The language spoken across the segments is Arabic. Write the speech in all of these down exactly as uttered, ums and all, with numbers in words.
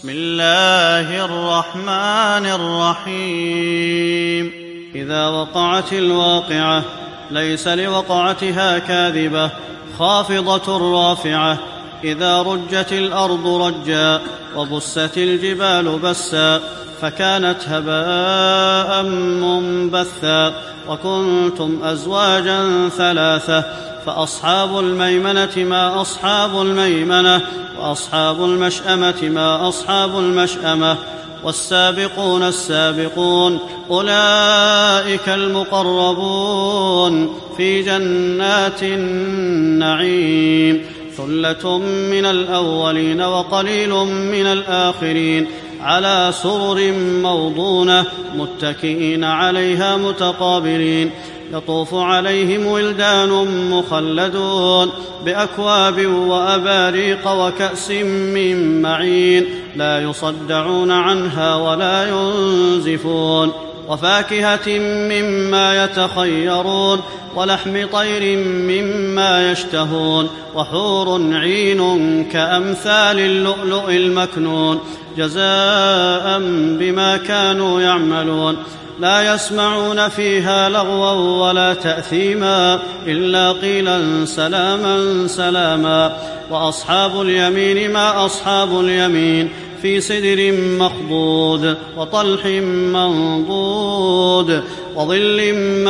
بسم الله الرحمن الرحيم إذا وقعت الواقعة ليس لوقعتها كاذبة خافضة رافعة إذا رجت الأرض رجا وبست الجبال بسا فكانت هباء منبثا وكنتم أزواجا ثلاثة فأصحاب الميمنة ما أصحاب الميمنة وأصحاب المشأمة ما أصحاب المشأمة والسابقون السابقون أولئك المقربون في جنات النعيم ثلة من الأولين وقليل من الآخرين على سرر موضونة متكئين عليها متقابلين يطوف عليهم ولدان مخلدون بأكواب وأباريق وكأس من معين لا يصدعون عنها ولا ينزفون وفاكهة مما يتخيرون ولحم طير مما يشتهون وحور عين كأمثال اللؤلؤ المكنون جزاء بما كانوا يعملون لا يسمعون فيها لغوا ولا تأثيما إلا قيلا سلاما سلاما وأصحاب اليمين ما أصحاب اليمين في سدر مخضود وطلح منضود وظل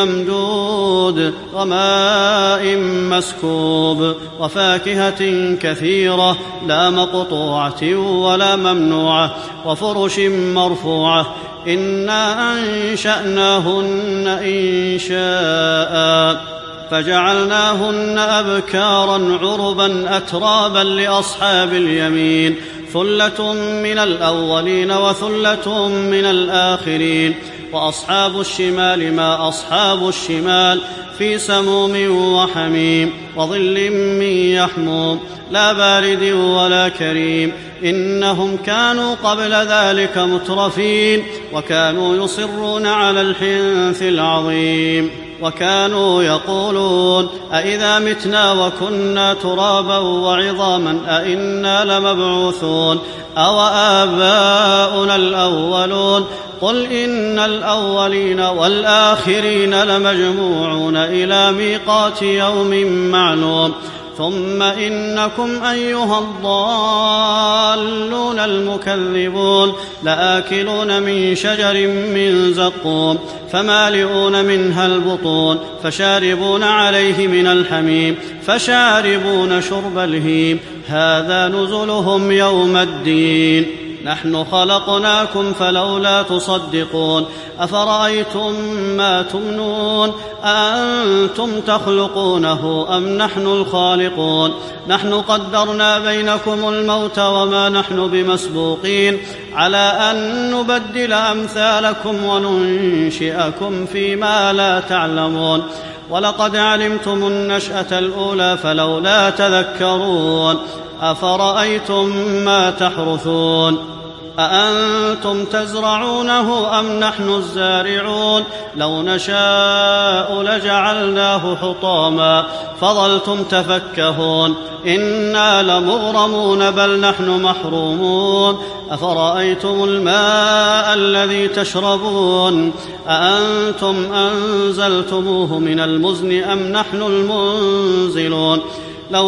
ممدود وماء مسكوب وفاكهة كثيرة لا مقطوعة ولا ممنوعة وفرش مرفوعة إنا أنشأناهن إنشاء فجعلناهن أبكارا عربا أترابا لأصحاب اليمين ثلة من الأولين وثلة من الآخرين وأصحاب الشمال ما أصحاب الشمال في سموم وحميم وظل من يحموم لا بارد ولا كريم إنهم كانوا قبل ذلك مترفين وكانوا يصرون على الحنث العظيم وكانوا يقولون أئذا متنا وكنا ترابا وعظاما أئنا لمبعوثون أو آباؤنا الأولون قل إن الأولين والآخرين لمجموعون إلى ميقات يوم معلوم ثم إنكم أيها الضالون المكذبون لآكلون من شجر من زقوم فمالئون منها البطون فشاربون عليه من الحميم فشاربون شرب الهيم هذا نزلهم يوم الدين نحن خلقناكم فلولا تصدقون أفرأيتم ما تمنون أأنتم تخلقونه أم نحن الخالقون نحن قدرنا بينكم الموت وما نحن بمسبوقين على أن نبدل أمثالكم وننشئكم فيما لا تعلمون ولقد علمتم النشأة الأولى فلولا تذكرون أفرأيتم ما تحرثون أأنتم تزرعونه أم نحن الزارعون لو نشاء لجعلناه حطاما فظلتم تفكهون إنا لمغرمون بل نحن محرومون أفرأيتم الماء الذي تشربون أأنتم أنزلتموه من المزن أم نحن المنزلون لو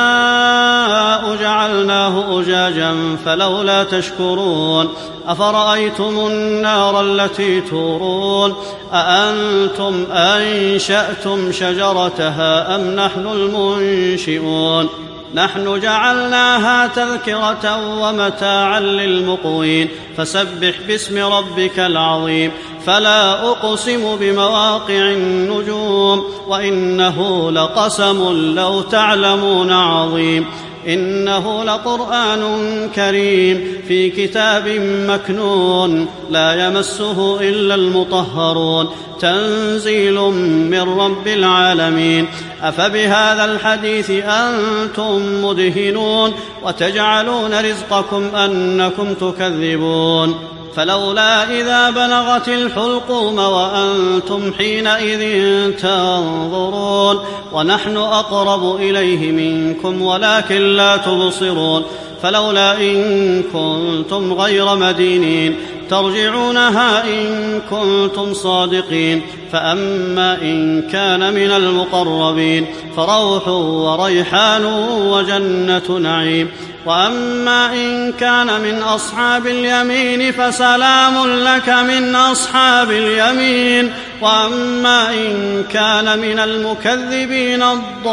نشاء جعلناه أجاجا فلولا تشكرون أفرأيتم النار التي تورون أأنتم أنشأتم شجرتها أم نحن المنشئون نحن جعلناها تذكرة ومتاعا للمقوين فسبح باسم ربك العظيم فلا أقسم بمواقع النجوم وإنه لقسم لو تعلمون عظيم إنه لقرآن كريم في كتاب مكنون لا يمسه إلا المطهرون تنزيل من رب العالمين أفبهذا الحديث أنتم مدهنون وتجعلون رزقكم أنكم تكذبون فلولا إذا بلغت الحلقوم وأنتم حينئذ تنظرون ونحن أقرب إليه منكم ولكن لا تبصرون فلولا إن كنتم غير مدينين ترجعونها إن كنتم صادقين فأما إن كان من المقربين فروح وريحان وجنة نعيم وأما إن كان من أصحاب اليمين فسلام لك من أصحاب اليمين وأما إن كان من المكذبين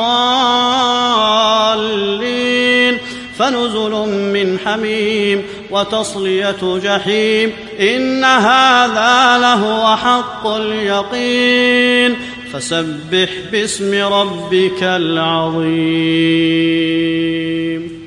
الضالين فنزل من حميم وتصلية جحيم إن هذا لهو حق اليقين فسبح باسم ربك العظيم.